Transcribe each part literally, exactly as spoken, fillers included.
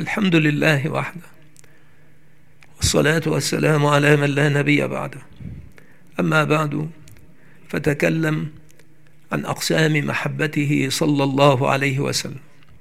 الحمد لله وحده، والصلاة والسلام على من لا نبي بعده. أما بعد، فتكلم عن أقسام محبته صلى الله عليه وسلم.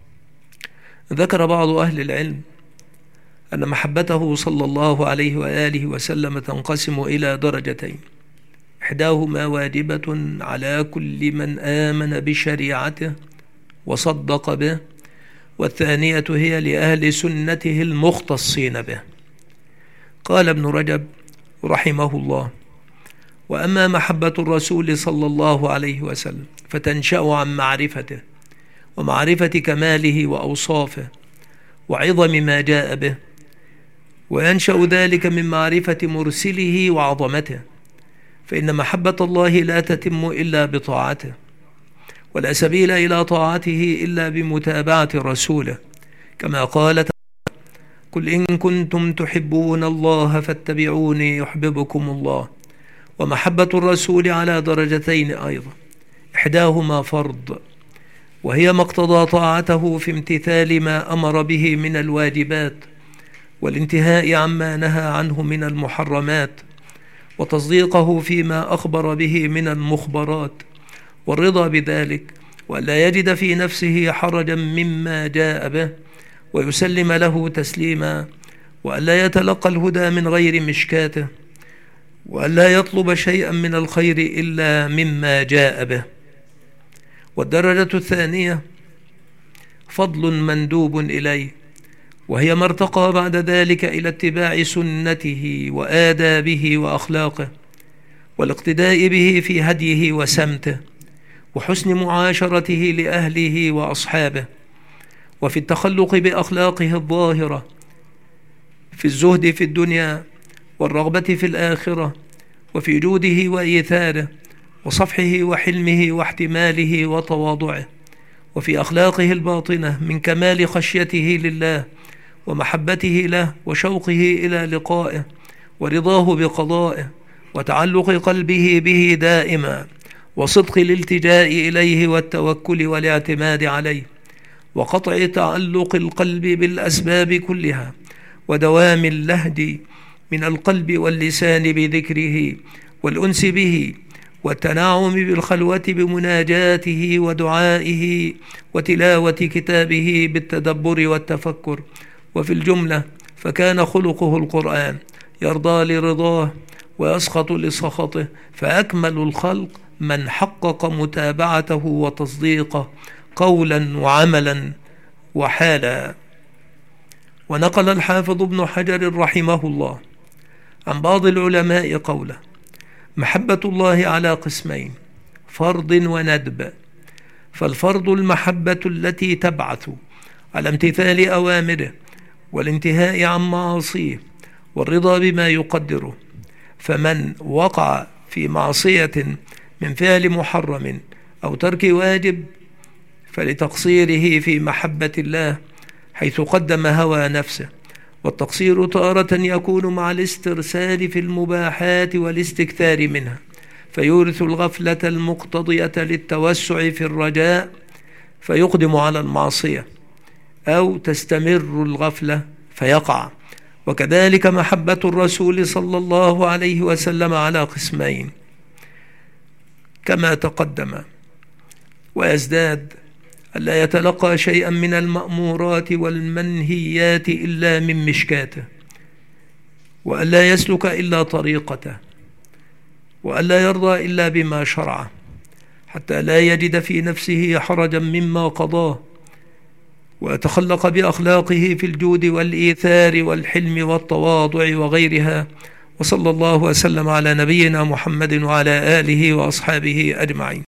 ذكر بعض أهل العلم أن محبته صلى الله عليه وآله وسلم تنقسم إلى درجتين: إحداهما واجبة على كل من آمن بشريعته وصدق به، والثانية هي لأهل سنته المختصين به. قال ابن رجب رحمه الله: وأما محبة الرسول صلى الله عليه وسلم فتنشأ عن معرفته ومعرفة كماله وأوصافه وعظم ما جاء به، وينشأ ذلك من معرفة مرسله وعظمته، فإن محبة الله لا تتم إلا بطاعته، ولا سبيل إلى طاعته إلا بمتابعة رسوله، كما قال تعالى: قل إن كنتم تحبون الله فاتبعوني يحببكم الله. ومحبة الرسول على درجتين أيضا: إحداهما فرض، وهي ما اقتضى طاعته في امتثال ما أمر به من الواجبات، والانتهاء عما نهى عنه من المحرمات، وتصديقه فيما أخبر به من المخبرات، والرضا بذلك، وألا يجد في نفسه حرجا مما جاء به، ويسلم له تسليما، وألا يتلقى الهدى من غير مشكاته، وألا يطلب شيئا من الخير إلا مما جاء به. والدرجة الثانية فضل مندوب إليه، وهي ما ارتقى بعد ذلك إلى اتباع سنته وآدابه وأخلاقه، والاقتداء به في هديه وسمته، وحسن معاشرته لأهله وأصحابه، وفي التخلق بأخلاقه الظاهرة، في الزهد في الدنيا والرغبة في الآخرة، وفي جوده وإيثاره وصفحه وحلمه واحتماله وتواضعه، وفي أخلاقه الباطنة من كمال خشيته لله ومحبته له وشوقه إلى لقائه ورضاه بقضائه، وتعلق قلبه به دائما، وصدق الالتجاء إليه والتوكل والاعتماد عليه، وقطع تعلق القلب بالأسباب كلها، ودوام اللهج من القلب واللسان بذكره والأنس به، والتنعم بالخلوة بمناجاته ودعائه وتلاوة كتابه بالتدبر والتفكر. وفي الجملة فكان خلقه القرآن، يرضى لرضاه ويسخط لسخطه، فأكمل الخلق من حقق متابعته وتصديقه قولا وعملا وحالا. ونقل الحافظ ابن حجر رحمه الله عن بعض العلماء قوله: محبة الله على قسمين: فرض وندب. فالفرض المحبة التي تبعث على امتثال أوامره والانتهاء عن معاصيه والرضا بما يقدره، فمن وقع في معصية من فعل محرم أو ترك واجب فلتقصيره في محبة الله، حيث قدم هوى نفسه. والتقصير تارة يكون مع الاسترسال في المباحات والاستكثار منها، فيورث الغفلة المقتضية للتوسع في الرجاء فيقدم على المعصية، أو تستمر الغفلة فيقع. وكذلك محبة الرسول صلى الله عليه وسلم على قسمين كما تقدم: ويزداد ألا يتلقى شيئا من المأمورات والمنهيات إلا من مشكاته، وألا يسلك إلا طريقته، وألا يرضى إلا بما شرعه، حتى لا يجد في نفسه حرجا مما قضاه، ويتخلق بأخلاقه في الجود والإيثار والحلم والتواضع وغيرها. وصلى الله وسلم على نبينا محمد وعلى آله وأصحابه أجمعين.